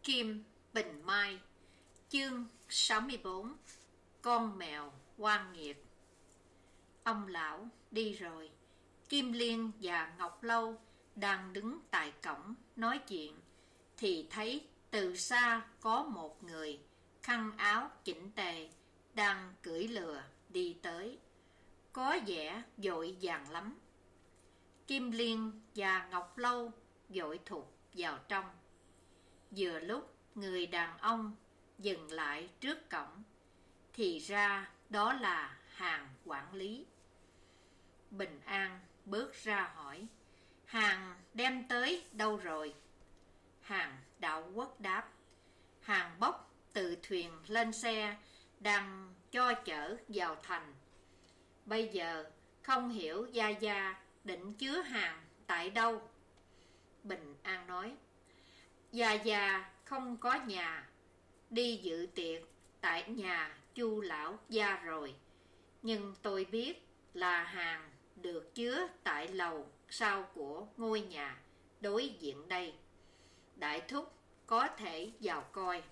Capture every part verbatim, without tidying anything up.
Kim Bình Mai. Chương sáu mươi bốn. Con mèo oan nghiệt. Ông lão đi rồi. Kim Liên và Ngọc Lâu đang đứng tại cổng nói chuyện, thì thấy từ xa có một người khăn áo chỉnh tề đang cưỡi lừa đi tới, có vẻ vội vàng lắm. Kim Liên và Ngọc Lâu vội thụt vào trong. Vừa lúc người đàn ông dừng lại trước cổng, thì ra đó là Hàn quản lý. Bình An bước ra hỏi: Hàn đem tới đâu rồi? Hàn Đạo Quốc đáp: Hàn bốc từ thuyền lên xe, đang cho chở vào thành. Bây giờ không hiểu Gia Gia định chứa hàng tại đâu. Bình An nói: Gia Gia không có nhà, đi dự tiệc tại nhà Chu lão gia rồi. Nhưng tôi biết là hàng được chứa tại lầu sau của ngôi nhà đối diện đây. Đại thúc có thể vào coi.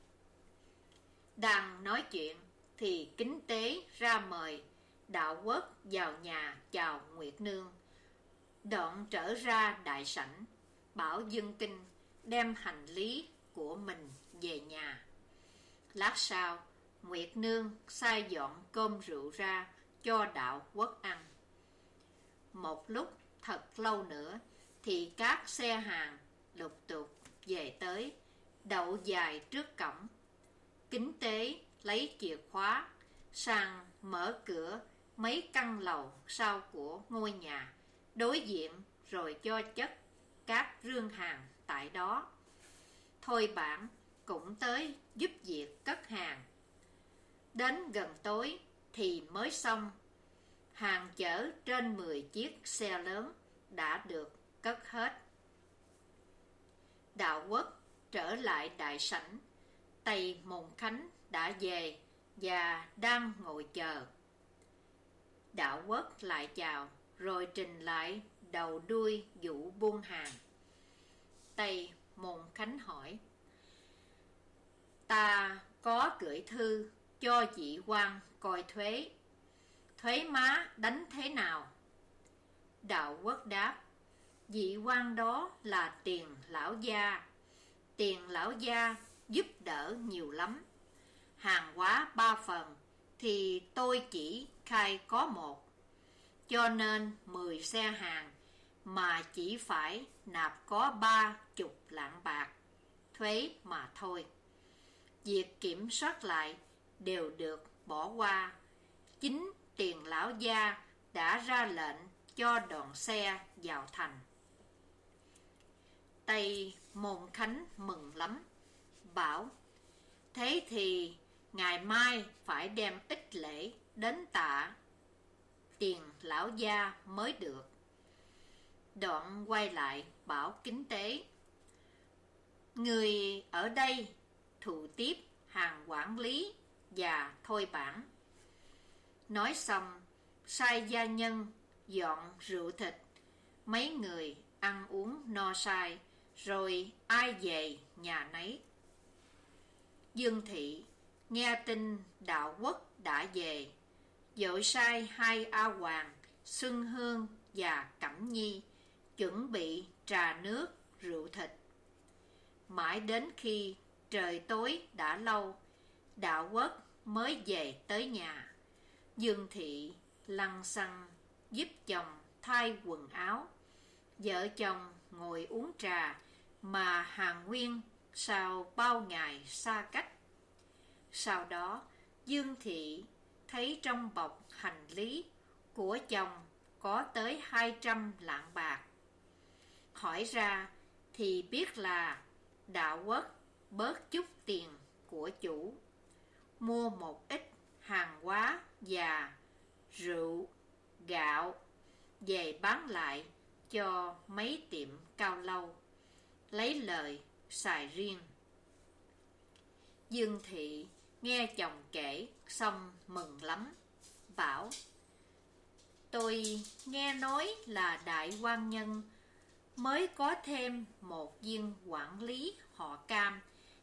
Đang nói chuyện thì Kính Tế ra mời Đạo Quốc vào nhà chào Nguyệt Nương, đoạn trở ra đại sảnh bảo Dương Kinh đem hành lý của mình về nhà. Lát sau, Nguyệt Nương sai dọn cơm rượu ra cho Đạo Quốc ăn. Một lúc thật lâu nữa thì các xe hàng lục tục về tới, đậu dài trước cổng. Kính Tế lấy chìa khóa sang mở cửa mấy căn lầu sau của ngôi nhà đối diện, rồi cho chất các rương hàng tại đó. Thôi Bản cũng tới giúp việc cất hàng. Đến gần tối thì mới xong. Hàng chở trên mười chiếc xe lớn đã được cất hết. Đạo Quốc trở lại đại sảnh. Tây Môn Khánh đã về và đang ngồi chờ. Đạo Quốc lại chào, rồi trình lại đầu đuôi vụ buôn hàng. Tây Môn Khánh hỏi: Ta có gửi thư cho vị quan coi thuế. Thuế má đánh thế nào? Đạo Quốc đáp: Vị quan đó là Tiền lão gia. Tiền lão gia giúp đỡ nhiều lắm. Hàng hóa ba phần thì tôi chỉ khai có một, cho nên mười xe hàng mà chỉ phải nạp có ba chục lạng bạc thuế mà thôi. Việc kiểm soát lại đều được bỏ qua. Chính Tiền lão gia đã ra lệnh cho đoàn xe vào thành. Tây Môn Khánh mừng lắm, bảo: Thế thì ngày mai phải đem ít lễ đến tạ Tiền lão gia mới được. Đoạn quay lại bảo Kính Tế: Người ở đây thụ tiếp Hàn quản lý và Thôi Bản. Nói xong, sai gia nhân dọn rượu thịt. Mấy người ăn uống no say, rồi ai về nhà nấy. Dương Thị nghe tin Đạo Quốc đã về, vội sai hai A Hoàng, Xuân Hương và Cẩm Nhi chuẩn bị trà nước, rượu thịt. Mãi đến khi trời tối đã lâu, Đạo Quốc mới về tới nhà. Dương Thị lăng xăng giúp chồng thay quần áo. Vợ chồng ngồi uống trà mà Hàn Nguyên sau bao ngày xa cách. Sau đó Dương Thị thấy trong bọc hành lý của chồng có tới hai trăm lạng bạc. Hỏi ra thì biết là Đạo Quốc bớt chút tiền của chủ, mua một ít hàng hóa và rượu, gạo về bán lại cho mấy tiệm cao lâu, lấy lời xài riêng. Dương Thị nghe chồng kể xong mừng lắm, bảo: Tôi nghe nói là đại quan nhân mới có thêm một viên quản lý họ Cam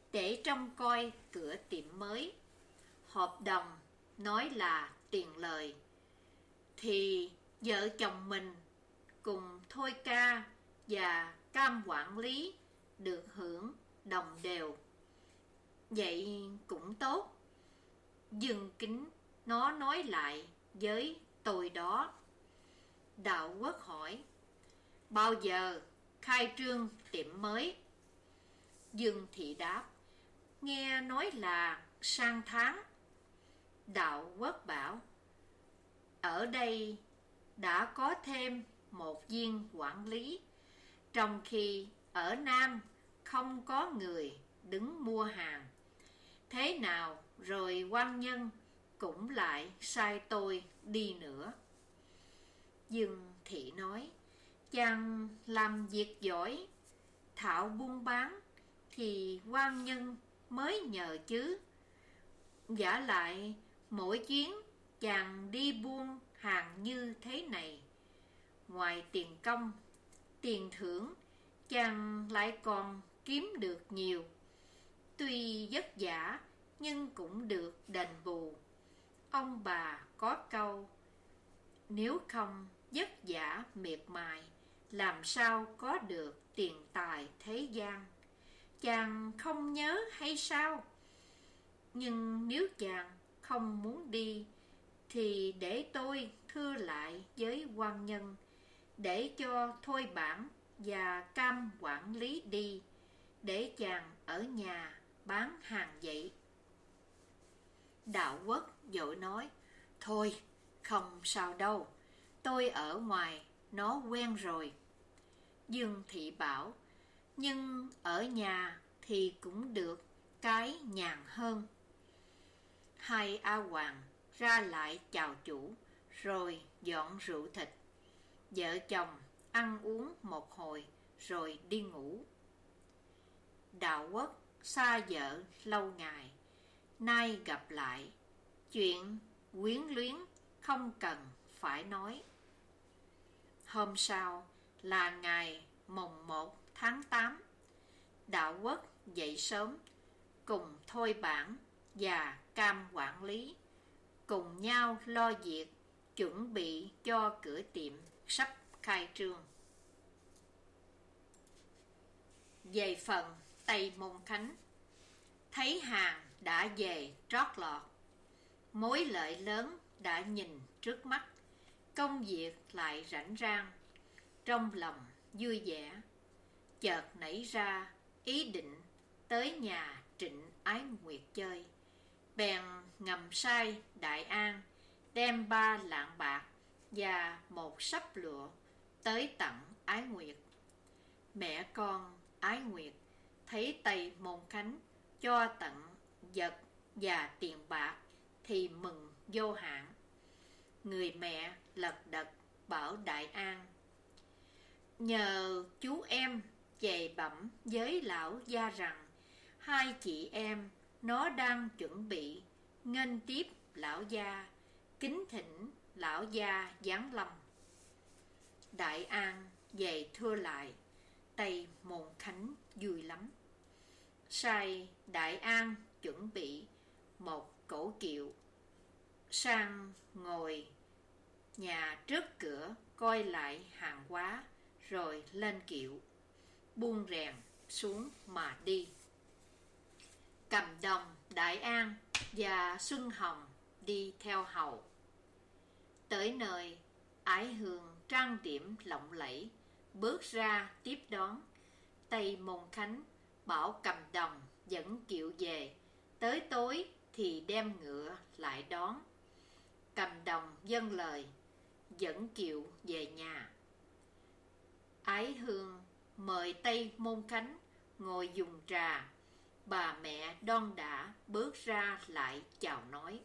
để trông coi cửa tiệm mới. Hợp đồng nói là tiền lời, thì vợ chồng mình cùng Thôi Ca và Cam quản lý được hưởng đồng đều. Vậy cũng tốt. Dương Kính nó nói lại với tôi đó. Đạo Quốc hỏi, bao giờ khai trương tiệm mới? Dương Thị đáp, nghe nói là sang tháng. Đạo Quốc bảo, ở đây đã có thêm một viên quản lý, trong khi ở Nam không có người đứng mua hàng. Thế nào rồi quan nhân cũng lại sai tôi đi nữa. Dương Thị nói, chàng làm việc giỏi, thạo buôn bán thì quan nhân mới nhờ chứ. Vả lại mỗi chuyến chàng đi buôn hàng như thế này, ngoài tiền công, tiền thưởng, chàng lại còn kiếm được nhiều. Tuy vất vả nhưng cũng được đền bù. Ông bà có câu, nếu không vất vả miệt mài, làm sao có được tiền tài thế gian. Chàng không nhớ hay sao? Nhưng nếu chàng không muốn đi, thì để tôi thưa lại với quan nhân, để cho Thôi Bản và Cam quản lý đi, để chàng ở nhà bán hàng vậy. Đạo Quốc vội nói, thôi, không sao đâu, tôi ở ngoài, nó quen rồi. Dương Thị bảo, nhưng ở nhà thì cũng được cái nhàn hơn. Hai A Hoàng ra lại chào chủ, rồi dọn rượu thịt. Vợ chồng ăn uống một hồi, rồi đi ngủ. Đạo Quốc xa vợ lâu ngày, nay gặp lại, chuyện quyến luyến không cần phải nói. Hôm sau là ngày mồng một tháng tám. Đạo Quốc dậy sớm, cùng Thôi Bản và Cam quản lý cùng nhau lo việc chuẩn bị cho cửa tiệm sắp khai trương. Về phần Tây Môn Khánh, thấy hàng đã về trót lọt, mối lợi lớn đã nhìn trước mắt, công việc lại rảnh rang, trong lòng vui vẻ. Chợt nảy ra ý định tới nhà Trịnh Ái Nguyệt chơi, bèn ngầm sai Đại An đem ba lạng bạc và một sấp lụa tới tặng Ái Nguyệt. Mẹ con Ái Nguyệt thấy Tây Môn Khánh cho tặng vật và tiền bạc thì mừng vô hạn. Người mẹ lật đật bảo Đại An, nhờ chú em về bẩm với lão gia rằng hai chị em nó đang chuẩn bị nghênh tiếp lão gia, kính thỉnh lão gia giáng lâm. Đại An về thưa lại, Tây Môn Khánh vui lắm, sai Đại An chuẩn bị một cỗ kiệu, sang ngồi nhà trước cửa coi lại hàng hóa, rồi lên kiệu, buông rèn xuống mà đi. Cầm Đồng, Đại An và Xuân Hồng đi theo hầu. Tới nơi, Ái Hương trang điểm lộng lẫy bước ra tiếp đón. Tây Môn Khánh bảo Cầm Đồng dẫn kiệu về, tới tối thì đem ngựa lại đón. Cầm Đồng vâng lời, dẫn kiệu về nhà. Ái Hương mời Tây Môn Khánh ngồi dùng trà. Bà mẹ đon đả bước ra lại chào nói,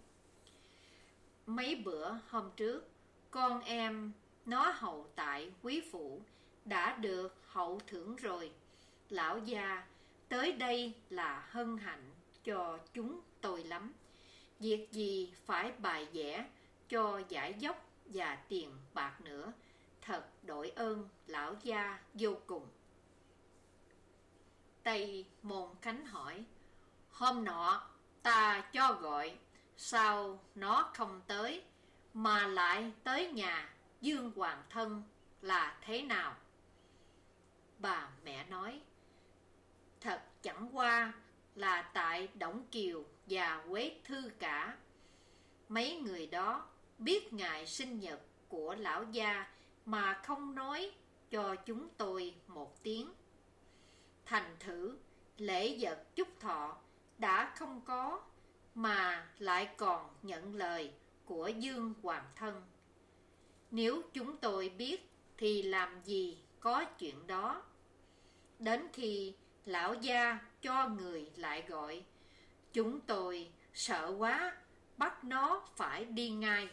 mấy bữa hôm trước, con em nó hầu tại quý phủ đã được hậu thưởng rồi. Lão gia tới đây là hân hạnh cho chúng tôi lắm. Việc gì phải bài vẽ cho giải dốc và tiền bạc nữa. Thật đội ơn lão gia vô cùng. Tây Môn Khánh hỏi, Hôm nọ ta cho gọi, sao nó không tới, mà lại tới nhà Dương Hoàng Thân là thế nào? Bà mẹ nói, thật chẳng qua là tại Đổng Kiều và Quế Thư cả. Mấy người đó biết ngày sinh nhật của lão gia mà không nói cho chúng tôi một tiếng. Thành thử lễ vật chúc thọ đã không có, mà lại còn nhận lời của Dương Hoàng Thân. Nếu chúng tôi biết thì làm gì có chuyện đó. Đến khi lão gia cho người lại gọi, chúng tôi sợ quá, bắt nó phải đi ngay.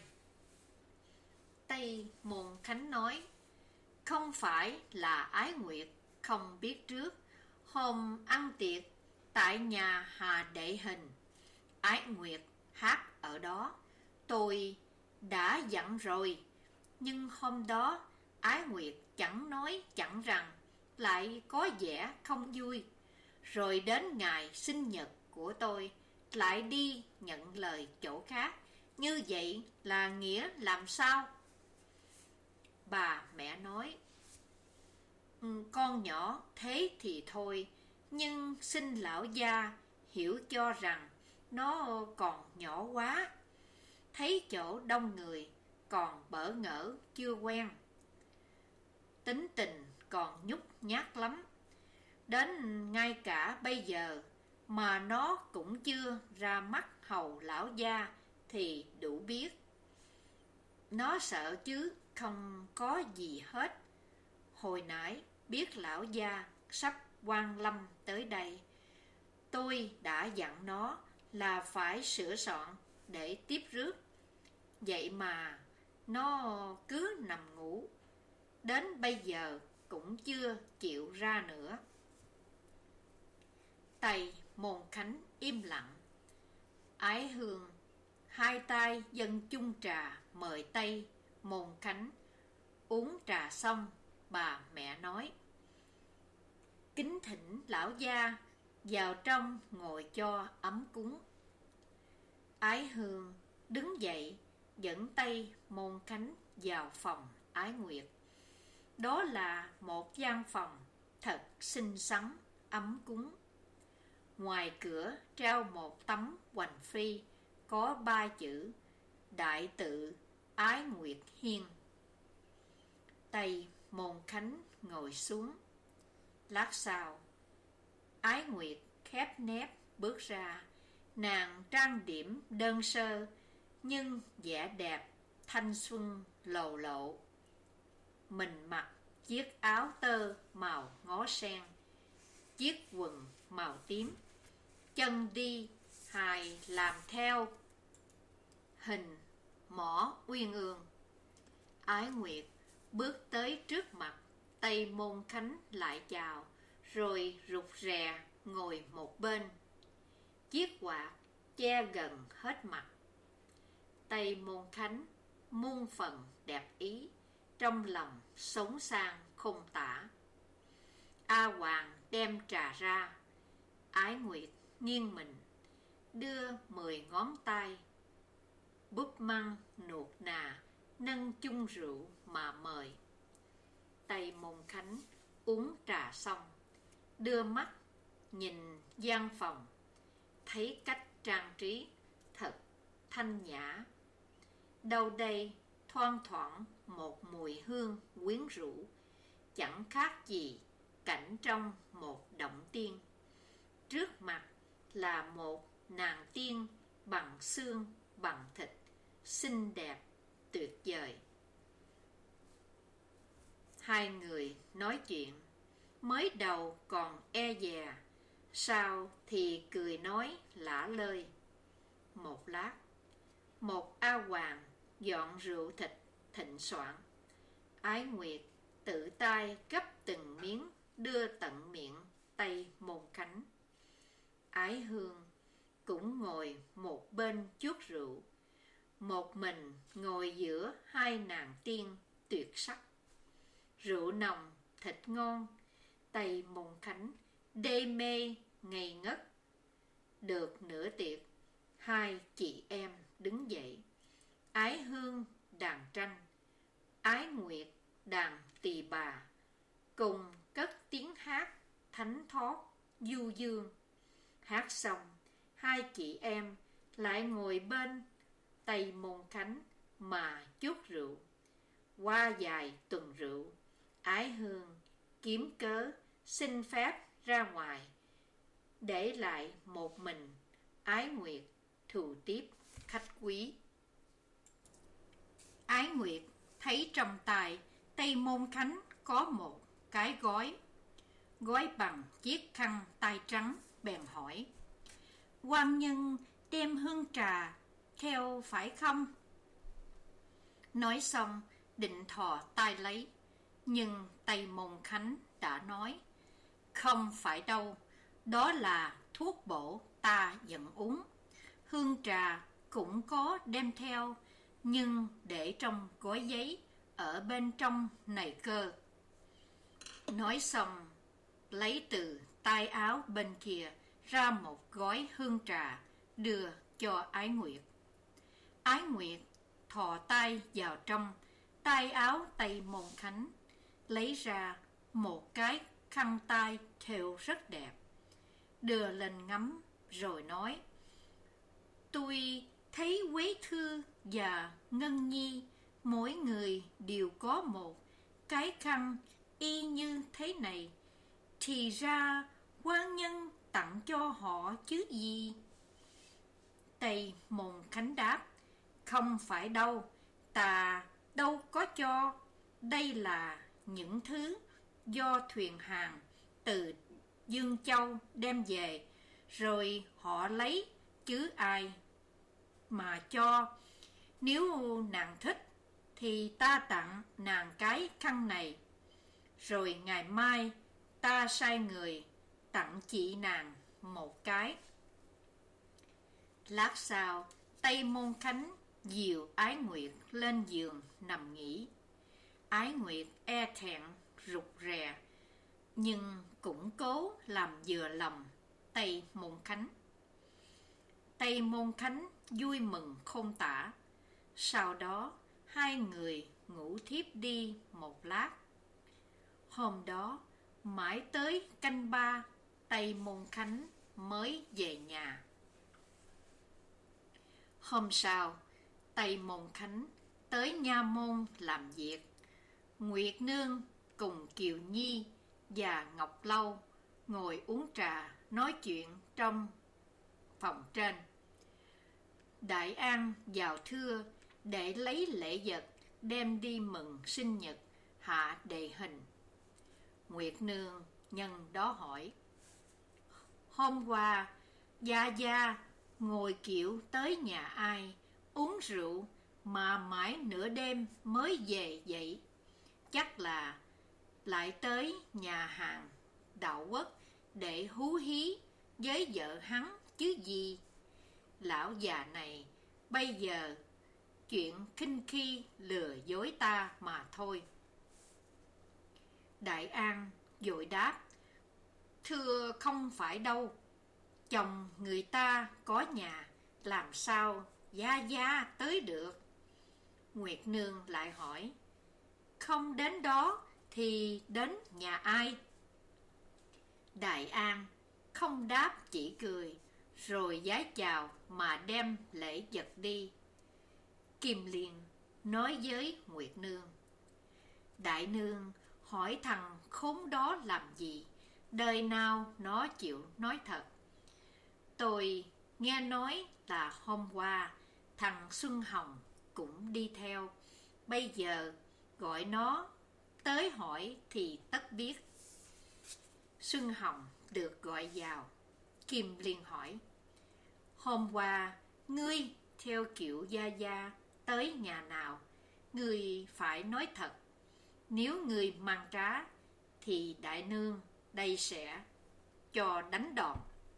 Tây Môn Khánh nói, không phải là Ái Nguyệt không biết trước. Hôm ăn tiệc tại nhà Hà Đệ Hình, Ái Nguyệt hát ở đó, tôi đã dặn rồi. Nhưng hôm đó Ái Nguyệt chẳng nói chẳng rằng, lại có vẻ không vui. Rồi đến ngày sinh nhật của tôi lại đi nhận lời chỗ khác. Như vậy là nghĩa làm sao? Bà mẹ nói, con nhỏ thế thì thôi, nhưng xin lão gia hiểu cho rằng nó còn nhỏ quá. Thấy chỗ đông người còn bỡ ngỡ chưa quen, tính tình còn nhút nhát lắm. Đến ngay cả bây giờ mà nó cũng chưa ra mắt hầu lão gia thì đủ biết. Nó sợ chứ không có gì hết. Hồi nãy biết lão gia sắp quan lâm tới đây, tôi đã dặn nó là phải sửa soạn để tiếp rước. Vậy mà nó cứ nằm ngủ, đến bây giờ cũng chưa chịu ra nữa. Tây Môn Khánh im lặng. Ái Hương hai tay dâng chung trà mời Tây Môn Khánh. Uống trà xong, bà mẹ nói, kính thỉnh lão gia vào trong ngồi cho ấm cúng. Ái Hương đứng dậy dẫn Tây Môn Khánh vào phòng Ái Nguyệt. Đó là một gian phòng thật xinh xắn, ấm cúng. Ngoài cửa treo một tấm hoành phi có ba chữ Đại tự Ái Nguyệt Hiên. Tây Môn Khánh ngồi xuống. Lát sau, Ái Nguyệt khép nép bước ra. Nàng trang điểm đơn sơ, nhưng vẻ đẹp thanh xuân lồ lộ. Mình mặc chiếc áo tơ màu ngó sen, chiếc quần màu tím, chân đi hài làm theo hình mỏ uyên ương. Ái Nguyệt bước tới trước mặt Tây Môn Khánh lại chào, rồi rụt rè ngồi một bên. Chiếc quạt che gần hết mặt. Tây Môn Khánh muôn phần đẹp ý, trong lòng sống sang không tả. A Hoàng đem trà ra. Ái Nguyệt nghiêng mình, đưa mười ngón tay, búp măng nuột nà, nâng chung rượu mà mời. Tây Môn Khánh uống trà xong, đưa mắt nhìn gian phòng, thấy cách trang trí thật thanh nhã. Đâu đây thoang thoảng một mùi hương quyến rũ, chẳng khác gì cảnh trong một động tiên. Trước mặt là một nàng tiên bằng xương bằng thịt, xinh đẹp tuyệt vời. Hai người nói chuyện, mới đầu còn e dè, sau thì cười nói lả lơi. Một lát, một A Hoàng dọn rượu thịt thịnh soạn. Ái Nguyệt tự tay gấp từng miếng đưa tận miệng Tây Môn Khánh. Ái Hương cũng ngồi một bên chuốt rượu, một mình ngồi giữa hai nàng tiên tuyệt sắc. Rượu nồng, thịt ngon, Tây Môn Khánh đê mê ngây ngất. Được nửa tiệc, hai chị em đứng dậy. Ái Hương đàn tranh, Ái Nguyệt đàn tỳ bà, cùng cất tiếng hát thánh thót du dương. Hát xong, hai chị em lại ngồi bên Tây Môn Khánh mà chúc rượu. Qua vài tuần rượu, Ái Hương kiếm cớ xin phép ra ngoài, để lại một mình Ái Nguyệt thù tiếp khách quý. Ái Nguyệt thấy trong tay Tây Môn Khánh có một cái gói, gói bằng chiếc khăn tay trắng, bèn hỏi: quan nhân đem hương trà theo phải không? Nói xong định thò tay lấy, nhưng Tây Môn Khánh đã nói: không phải đâu, đó là thuốc bổ ta vẫn uống. Hương trà cũng có đem theo, nhưng để trong gói giấy ở bên trong này cơ. Nói xong, lấy từ tay áo bên kia ra một gói hương trà đưa cho Ái Nguyệt. Ái Nguyệt thò tay vào trong tay áo Tây Môn Khánh, lấy ra một cái khăn tay thêu rất đẹp, đưa lên ngắm rồi nói: tôi thấy Quế Thư và Ngân Nhi mỗi người đều có một cái khăn y như thế này, thì ra quan nhân tặng cho họ chứ gì. Tây Môn Khánh đáp: không phải đâu, ta đâu có cho. Đây là những thứ do thuyền hàng từ Dương Châu đem về, rồi họ lấy chứ ai mà cho. Nếu nàng thích thì ta tặng nàng cái khăn này, rồi ngày mai ta sai người tặng chị nàng một cái. Lát sau, Tây Môn Khánh dìu Ái Nguyệt lên giường nằm nghỉ. Ái Nguyệt e thẹn rụt rè, nhưng cũng cố làm vừa lòng Tây Môn Khánh. Tây Môn Khánh vui mừng khôn tả. Sau đó hai người ngủ thiếp đi một lát. Hôm đó mãi tới canh ba, Tây Môn Khánh mới về nhà. Hôm sau, Tây Môn Khánh tới nha môn làm việc. Nguyệt Nương cùng Kiều Nhi và Ngọc Lâu ngồi uống trà nói chuyện trong phòng trên. Đại An vào thưa để lấy lễ vật đem đi mừng sinh nhật Hạ Đệ Hình. Nguyệt Nương nhân đó hỏi: hôm qua Gia Gia ngồi kiệu tới nhà ai uống rượu mà mãi nửa đêm mới về vậy? Chắc là lại tới nhà hàng Đạo Quốc để hú hí với vợ hắn chứ gì. Lão già này bây giờ chuyện khinh khi lừa dối ta mà thôi. Đại An vội đáp: thưa không phải đâu, chồng người ta có nhà, làm sao Gia Gia tới được? Nguyệt Nương lại hỏi: không đến đó thì đến nhà ai? Đại An không đáp, chỉ cười, rồi vái chào mà đem lễ vật đi. Kim Liên nói với Nguyệt Nương: đại nương hỏi thằng khốn đó làm gì? Đời nào nó chịu nói thật. Tôi nghe nói là hôm qua thằng Xuân Hồng cũng đi theo. Bây giờ gọi nó tới hỏi thì tất biết. Xuân Hồng được gọi vào. Kim Liên hỏi: hôm qua ngươi theo kiểu Gia Gia tới nhà nào? Ngươi phải nói thật. Nếu ngươi mang trá thì đại nương đây sẽ cho đánh đòn.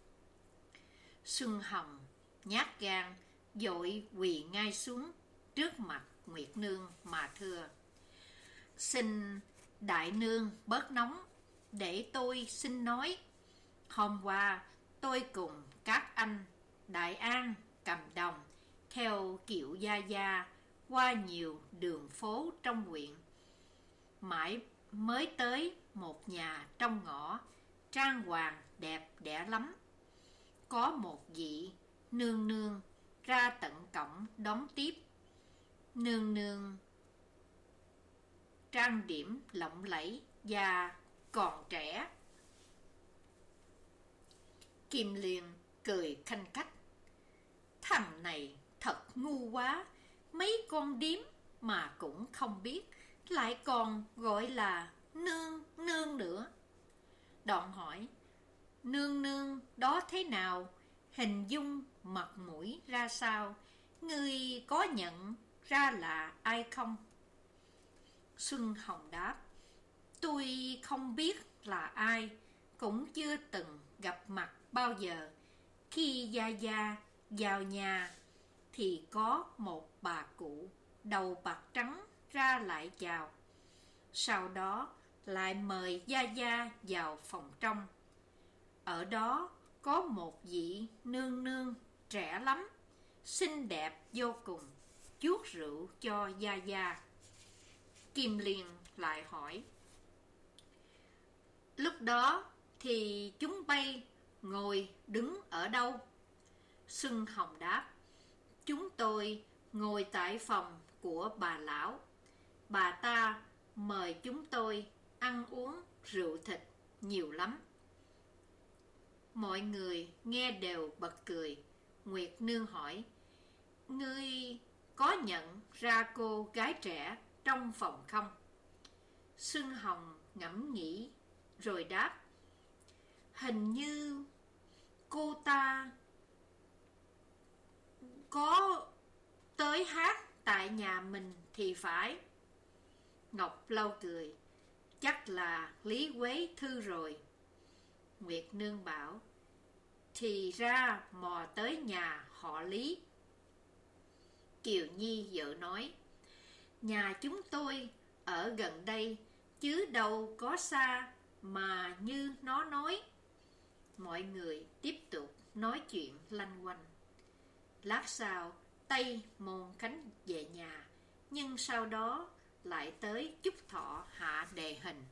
Xuân Hồng nhát gan vội quỳ ngay xuống trước mặt Nguyệt Nương mà thưa: xin đại nương bớt nóng, để tôi xin nói. Hôm qua tôi cùng các anh Đại An, Cầm Đồng theo kiệu Gia Gia qua nhiều đường phố trong huyện, mãi mới tới một nhà trong ngõ trang hoàng đẹp đẽ lắm. Có một vị nương nương ra tận cổng đón tiếp. Nương nương trang điểm lộng lẫy và còn trẻ. Kim Liên cười khanh khách. Thằng này thật ngu quá, mấy con điếm mà cũng không biết, lại còn gọi là nương nương nữa. Đoạn hỏi, nương nương đó thế nào, hình dung mặt mũi ra sao, ngươi có nhận ra là ai không? Xuân Hồng đáp, tôi không biết là ai, cũng chưa từng gặp mặt bao giờ. Khi Gia Gia vào nhà thì có một bà cụ đầu bạc trắng ra lại chào. Sau đó lại mời Gia Gia vào phòng trong. Ở đó có một vị nương nương trẻ lắm, xinh đẹp vô cùng, chuốc rượu cho Gia Gia. Kim Liên lại hỏi, lúc đó thì chúng bay ngồi đứng ở đâu? Xuân Hồng đáp, chúng tôi ngồi tại phòng của bà lão. Bà ta mời chúng tôi ăn uống rượu thịt nhiều lắm. Mọi người nghe đều bật cười. Nguyệt Nương hỏi, ngươi có nhận ra cô gái trẻ trong phòng không? Xuân Hồng ngẫm nghĩ rồi đáp, hình như cô ta có tới hát tại nhà mình thì phải. Ngọc Lâu cười, chắc là Lý Quế Thư rồi. Nguyệt Nương bảo, thì ra mò tới nhà họ Lý. Kiều Nhi vợ nói, nhà chúng tôi ở gần đây, chứ đâu có xa mà như nó nói. Mọi người tiếp tục nói chuyện lanh quanh. Lát sau, Tây Môn Khánh về nhà, nhưng sau đó lại tới chúc thọ hạ đề hình.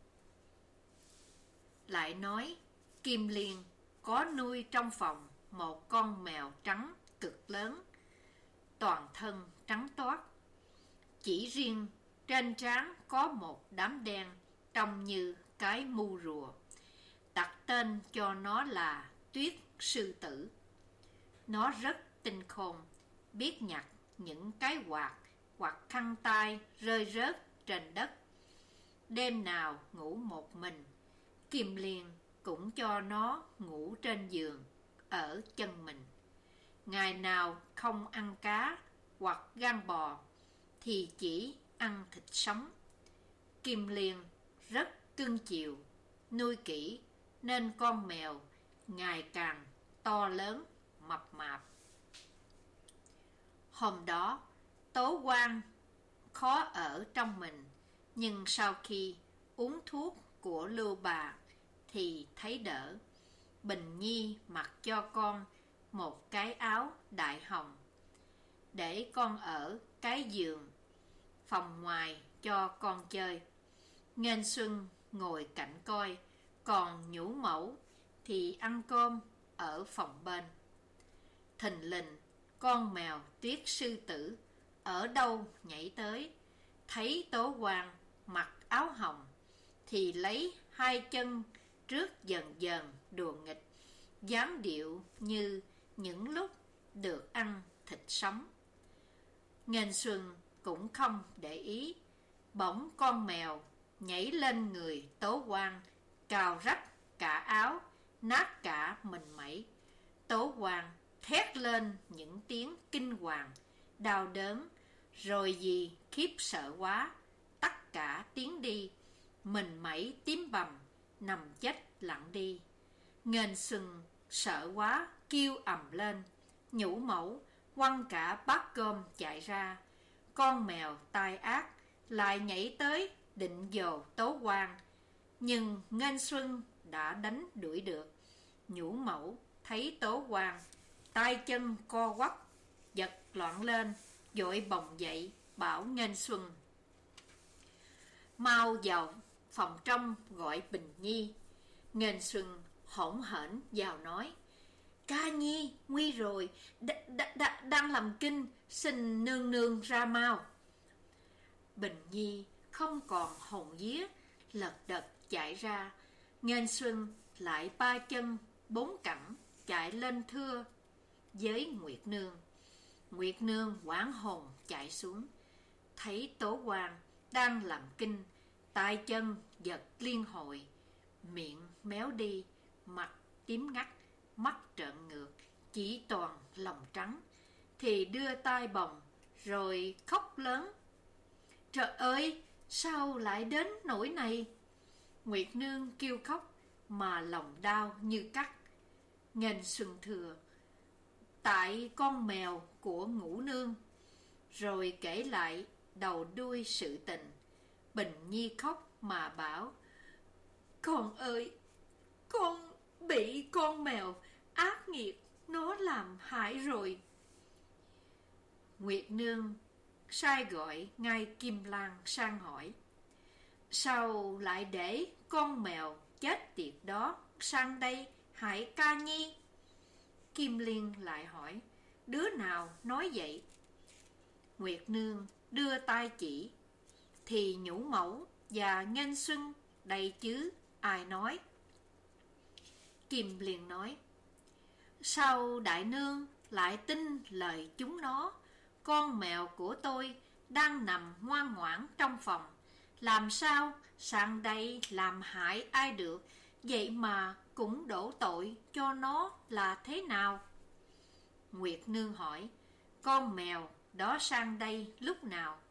Lại nói, Kim Liên có nuôi trong phòng một con mèo trắng cực lớn, toàn thân trắng toát. Chỉ riêng trên trán có một đám đen trông như cái mu rùa. Đặt tên cho nó là Tuyết Sư Tử. Nó rất tinh khôn, biết nhặt những cái quạt hoặc khăn tay rơi rớt trên đất. Đêm nào ngủ một mình, Kim Liên cũng cho nó ngủ trên giường ở chân mình. Ngày nào không ăn cá hoặc gan bò thì chỉ ăn thịt sống. Kim Liên rất cưng chiều, nuôi kỹ nên con mèo ngày càng to lớn mập mạp. Hôm đó, Tố Quan khó ở trong mình, nhưng sau khi uống thuốc của Lưu Bà thì thấy đỡ. Bình Nhi mặc cho con một cái áo đại hồng, để con ở cái giường phòng ngoài cho con chơi. Nghênh Xuân ngồi cạnh coi, còn Nhũ Mẫu thì ăn cơm ở phòng bên. Thình lình, con mèo Tuyết Sư Tử ở đâu nhảy tới, thấy Tố Quan mặc áo hồng thì lấy hai chân trước dần dần đùa nghịch, dáng điệu như những lúc được ăn thịt sống. Nghênh Xuân cũng không để ý, bỗng con mèo nhảy lên người Tố Quan, cào rách cả áo, nát cả mình mẩy. Tố Quan thét lên những tiếng kinh hoàng, đau đớn, rồi vì khiếp sợ quá, tất cả tiếng đi, mình mẩy tím bầm, nằm chết lặng đi. Nghênh Xuân sợ quá, kêu ầm lên. Nhũ Mẫu quăng cả bát cơm chạy ra. Con mèo tai ác lại nhảy tới định dồ Tố Quan, nhưng Nghênh Xuân đã đánh đuổi được. Nhũ Mẫu thấy Tố Hoàng, tay chân co quắp, giật loạn lên, vội bồng dậy, bảo Nghênh Xuân mau vào phòng trong gọi Bình Nhi. Nghênh Xuân hỗn hển vào nói: Ca Nhi, nguy rồi, đ, đ, đ, đang làm kinh, xin nương nương ra mau. Bình Nhi không còn hồn vía, lật đật chạy ra. Nghênh Xuân lại ba chân bốn cẳng chạy lên thưa với Nguyệt Nương. Nguyệt Nương hoảng hồn chạy xuống, thấy Tố Hoàng đang làm kinh, tay chân giật liên hồi, miệng méo đi, mặt tím ngắt, mắt trợn ngược, chỉ toàn lòng trắng, thì đưa tay bồng rồi khóc lớn: Trời ơi, sao lại đến nỗi này? Nguyệt Nương kêu khóc mà lòng đau như cắt. Nghênh Xuân thừa: Tại con mèo của Ngũ Nương. Rồi kể lại đầu đuôi sự tình. Bình Nhi khóc mà bảo: Con ơi, con bị con mèo ác nghiệt nó làm hại rồi. Nguyệt Nương sai gọi ngay Kim Lan sang hỏi: Sao lại để con mèo chết tiệt đó sang đây hại Ca Nhi? Kim Liên lại hỏi: Đứa nào nói vậy? Nguyệt Nương đưa tay chỉ, thì Nhũ Mẫu và Nghênh Xuân đây chứ ai nói. Kim Liên nói: Sao đại nương lại tin lời chúng nó? Con mèo của tôi đang nằm ngoan ngoãn trong phòng, làm sao sang đây làm hại ai được? Vậy mà cũng đổ tội cho nó là thế nào? Nguyệt Nương hỏi: Con mèo đó sang đây lúc nào?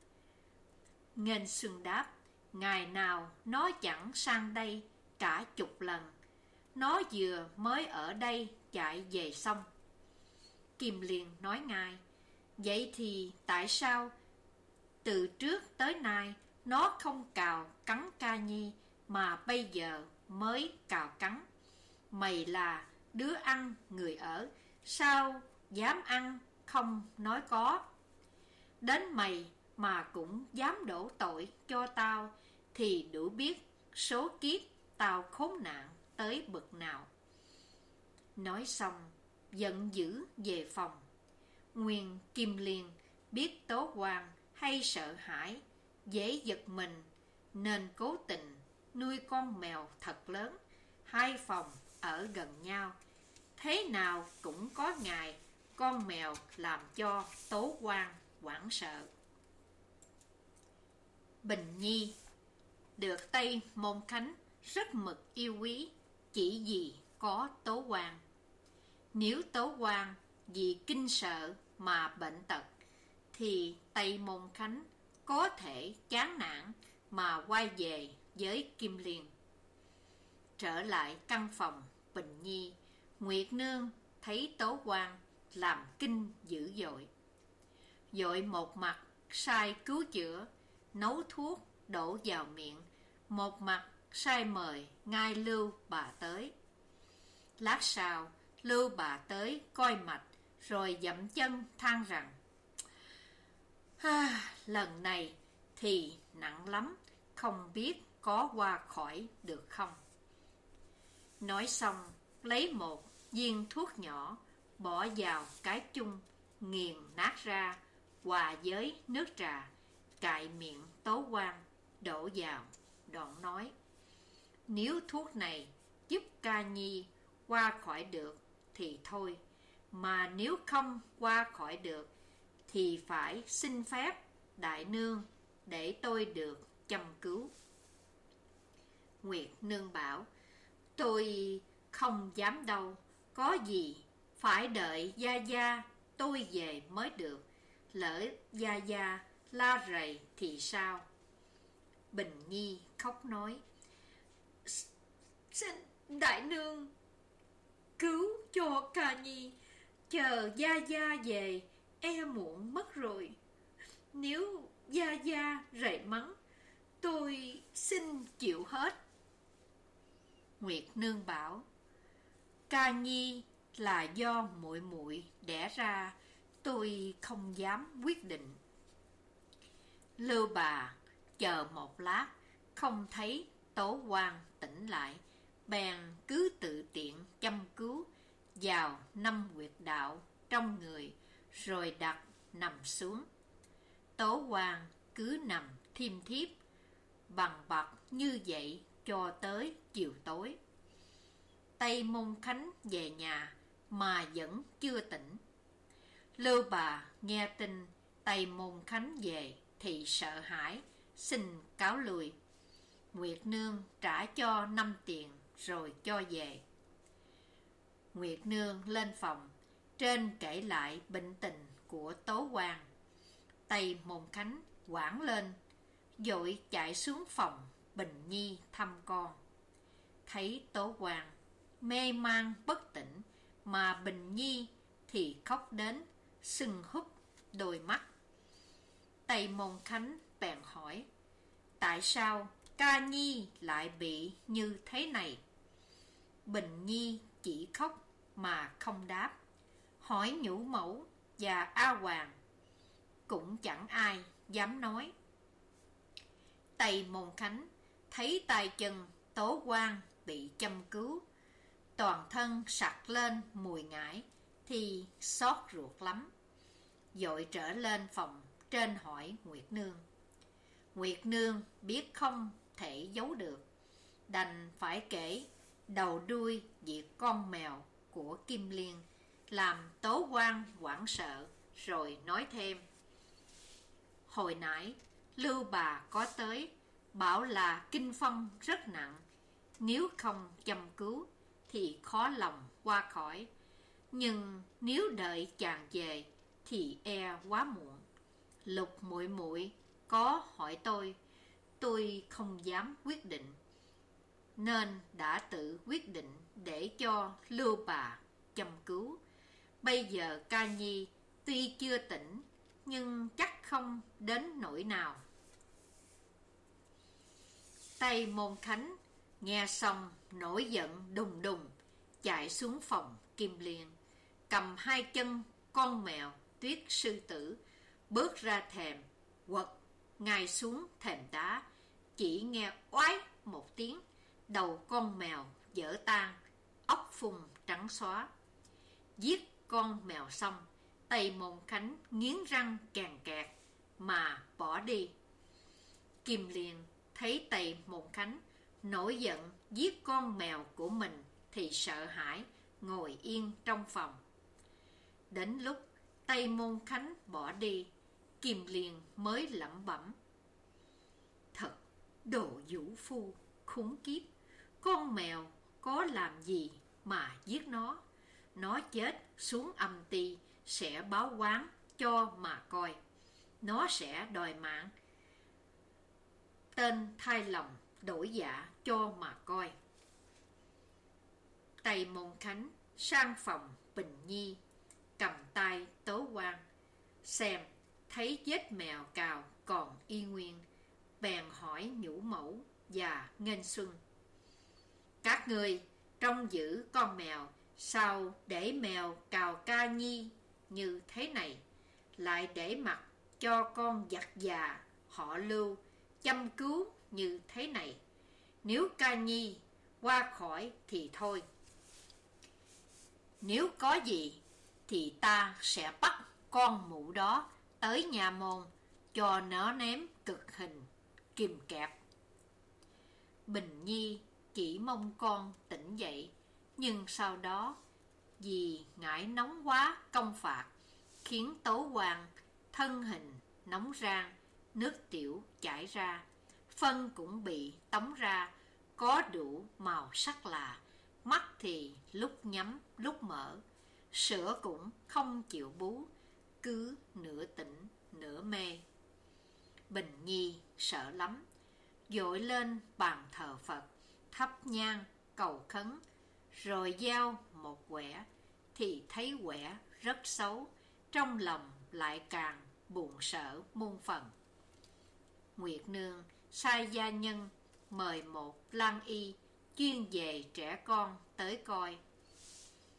Nghênh Xuân đáp: Ngày nào nó chẳng sang đây cả chục lần. Nó vừa mới ở đây chạy về xong. Kim Liên nói ngay: Vậy thì tại sao từ trước tới nay nó không cào cắn Ca Nhi, mà bây giờ mới cào cắn? Mày là đứa ăn người ở, sao dám ăn không nói có? Đến mày mà cũng dám đổ tội cho tao, thì đủ biết số kiếp tao khốn nạn tới bực nào. Nói xong giận dữ về phòng. Nguyên Kim Liên biết Tố Hoàng hay sợ hãi, dễ giật mình, nên cố tình nuôi con mèo thật lớn. Hai phòng ở gần nhau, thế nào cũng có ngày con mèo làm cho Tố Hoàng hoảng sợ. Bình Nhi được Tây Môn Khánh rất mực yêu quý, chỉ vì có Tố Hoàng. Nếu Tố Hoàng vì kinh sợ mà bệnh tật, thì Tây Môn Khánh có thể chán nản mà quay về với Kim Liên. Trở lại căn phòng Bình Nhi, Nguyệt Nương thấy Tố Hoàng làm kinh dữ dội. Dội một mặt sai cứu chữa, nấu thuốc đổ vào miệng, một mặt sai mời ngay Lưu Bà tới. Lát sau, Lưu Bà tới coi mạch, rồi dậm chân than rằng: à, lần này thì nặng lắm, không biết có qua khỏi được không. Nói xong, lấy một viên thuốc nhỏ, bỏ vào cái chung, nghiền nát ra, hòa với nước trà, cạy miệng Tố Hoàng, đổ vào, đoạn nói: Nếu thuốc này giúp Ca Nhi qua khỏi được thì thôi, mà nếu không qua khỏi được thì phải xin phép đại nương để tôi được chăm cứu. Nguyệt Nương bảo: Tôi không dám đâu, có gì phải đợi gia gia tôi về mới được, lỡ gia gia la rầy thì sao? Bình Nhi khóc nói: Xin đại nương cứu cho Ca Nhi, chờ gia gia về e muộn mất rồi. Nếu gia gia rầy mắng, tôi xin chịu hết. Nguyệt Nương bảo: Ca Nhi là do muội muội đẻ ra, tôi không dám quyết định. Lưu Bà chờ một lát, không thấy Tố Quan tỉnh lại, bèn cứ tự tiện châm cứu vào năm huyệt đạo trong người, rồi đặt nằm xuống. Tố Quan cứ nằm thiêm thiếp bằng bặt như vậy cho tới chiều tối. Tây Môn Khánh về nhà mà vẫn chưa tỉnh. Lưu Bà nghe tin Tây Môn Khánh về thì sợ hãi, xin cáo lui. Nguyệt Nương trả cho năm tiền rồi cho về. Nguyệt Nương lên phòng, trên kể lại bệnh tình của Tố Quan. Tây Môn Khánh hoảng lên, vội chạy xuống phòng Bình Nhi thăm con. Thấy Tố Quan mê man bất tỉnh, mà Bình Nhi thì khóc đến sưng húp đôi mắt. Tây Môn Khánh bèn hỏi, tại sao Ca Nhi lại bị như thế này? Bình Nhi chỉ khóc mà không đáp. Hỏi Nhũ Mẫu và A Hoàng, cũng chẳng ai dám nói. Tây Môn Khánh thấy tay chân Tố Quan bị châm cứu, toàn thân sặc lên mùi ngải, thì xót ruột lắm. Vội trở lên phòng trên hỏi Nguyệt Nương. Nguyệt Nương biết không thể giấu được, đành phải kể đầu đuôi việc con mèo của Kim Liên, làm Tố Quan hoảng sợ, rồi nói thêm. Hồi nãy Lưu Bà có tới, bảo là kinh phong rất nặng, nếu không châm cứu thì khó lòng qua khỏi. Nhưng nếu đợi chàng về thì e quá muộn. Lục muội muội có hỏi tôi, tôi không dám quyết định, nên đã tự quyết định để cho Lưu Bà châm cứu. Bây giờ Ca Nhi tuy chưa tỉnh, nhưng chắc không đến nỗi nào. Tây Môn Khánh nghe xong nổi giận đùng đùng, chạy xuống phòng Kim Liên, cầm hai chân con mèo Tuyết Sư Tử, bước ra thềm, quật ngay xuống thềm đá. Chỉ nghe oái một tiếng, đầu con mèo vỡ tan, ốc phun trắng xóa. Giết con mèo xong, Tây Môn Khánh nghiến răng kèn kẹt mà bỏ đi. Kim Liên thấy Tây Môn Khánh nổi giận giết con mèo của mình thì sợ hãi, ngồi yên trong phòng. Đến lúc Tây Môn Khánh bỏ đi, Kim Liên mới lẩm bẩm. Thật đồ vũ phu khốn kiếp, con mèo có làm gì mà giết nó? Nó chết xuống âm ti sẽ báo oán cho mà coi. Nó sẽ đòi mạng, tên thay lòng đổi dạ cho mà coi. Tây Môn Khánh sang phòng Bình Nhi, cầm tay Tố Quan, xem thấy vết mèo cào còn y nguyên, bèn hỏi Nhũ Mẫu và Nghênh Xuân. Các người trông giữ con mèo, sao để mèo cào Ca Nhi như thế này, lại để mặc cho con giặc già họ Lưu chăm cứu như thế này? Nếu Ca Nhi qua khỏi thì thôi, nếu có gì thì ta sẽ bắt con mụ đó tới nhà môn, cho nó ném cực hình kìm kẹp. Bình Nhi chỉ mong con tỉnh dậy, nhưng sau đó vì ngại nóng quá công phạt, khiến Tố Quan thân hình nóng rang, nước tiểu chảy ra, phân cũng bị tống ra, có đủ màu sắc lạ, mắt thì lúc nhắm lúc mở, sữa cũng không chịu bú, cứ nửa tỉnh nửa mê. Bình Nhi sợ lắm, vội lên bàn thờ Phật, thắp nhang cầu khấn, rồi giao một quẻ, thì thấy quẻ rất xấu, trong lòng lại càng buồn sợ muôn phần. Nguyệt Nương sai gia nhân mời một lang y chuyên về trẻ con tới coi.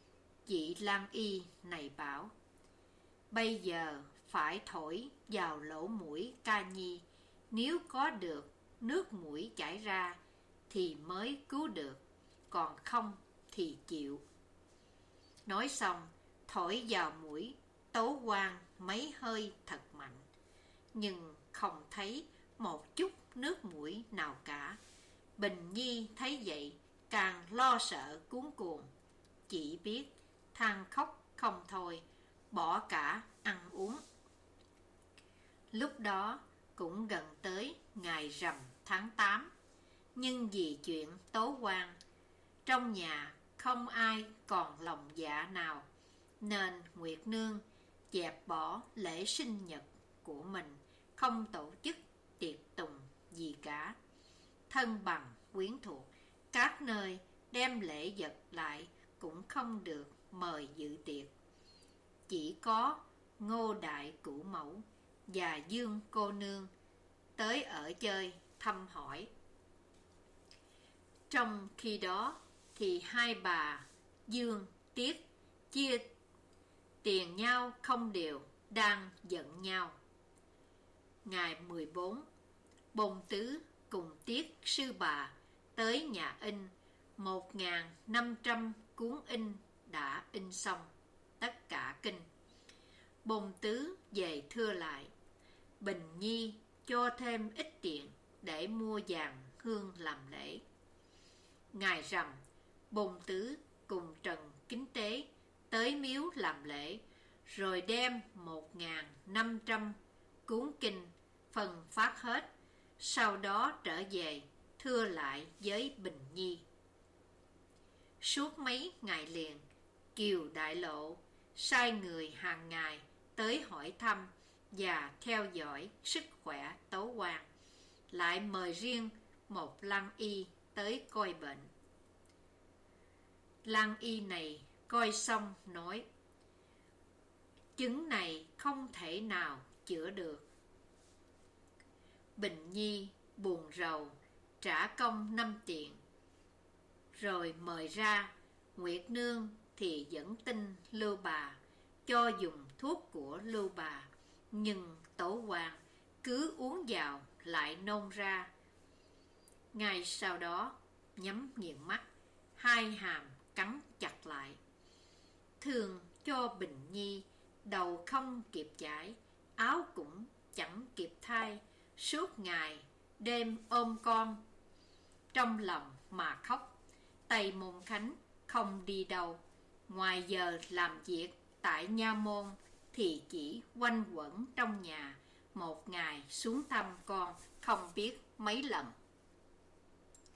Chị Lan Y này bảo: bây giờ phải thổi vào lỗ mũi ca nhi, nếu có được nước mũi chảy ra thì mới cứu được, còn không thì chịu. Nói xong, thổi vào mũi Tố Quang mấy hơi thật mạnh, nhưng không thấy một chút nước mũi nào cả. Bình Nhi thấy vậy càng lo sợ cuống cuồng, chỉ biết than khóc không thôi, bỏ cả ăn uống. Lúc đó cũng gần tới ngày rằm tháng tám, nhưng vì chuyện Tố Quang, trong nhà không ai còn lòng dạ nào, nên Nguyệt Nương dẹp bỏ lễ sinh nhật của mình, không tổ chức tiệc tùng gì cả. Thân bằng quyến thuộc các nơi đem lễ vật lại cũng không được mời dự tiệc. Chỉ có Ngô Đại Cửu Mẫu và Dương cô nương tới ở chơi thăm hỏi. Trong khi đó thì hai bà Dương, Tiết chia tiền nhau không đều, đang giận nhau. Ngày mười bốn, Bồn Tứ cùng Tiết sư bà tới nhà in một nghìn năm trăm cuốn in đã in xong tất cả kinh. Bồn Tứ về thưa lại, Bình Nhi cho thêm ít tiền để mua vàng hương làm lễ. Ngày rằm, Bồn Tứ cùng Trần Kính Tế tới miếu làm lễ, rồi đem một nghìn năm trăm cuốn kinh phân phát hết, sau đó trở về thưa lại với Bình Nhi. Suốt mấy ngày liền, Kiều Đại Lộ sai người hàng ngày tới hỏi thăm và theo dõi sức khỏe Tố Quang, lại mời riêng một Lan Y tới coi bệnh. Lan Y này coi xong nói: chứng này không thể nào chữa được. Bình Nhi buồn rầu trả công năm tiền, rồi mời ra. Nguyệt Nương thì vẫn tin Lưu Bà, cho dùng thuốc của Lưu Bà, nhưng Tố Quang cứ uống vào lại nôn ra. Ngay sau đó nhắm nghiền mắt, hai hàm cắn chặt lại. Thường cho Bình Nhi đầu không kịp chải, áo cũng chẳng kịp thay, suốt ngày đêm ôm con trong lòng mà khóc. Tây Môn Khánh không đi đâu, ngoài giờ làm việc tại nha môn thì chỉ quanh quẩn trong nhà, một ngày xuống thăm con không biết mấy lần.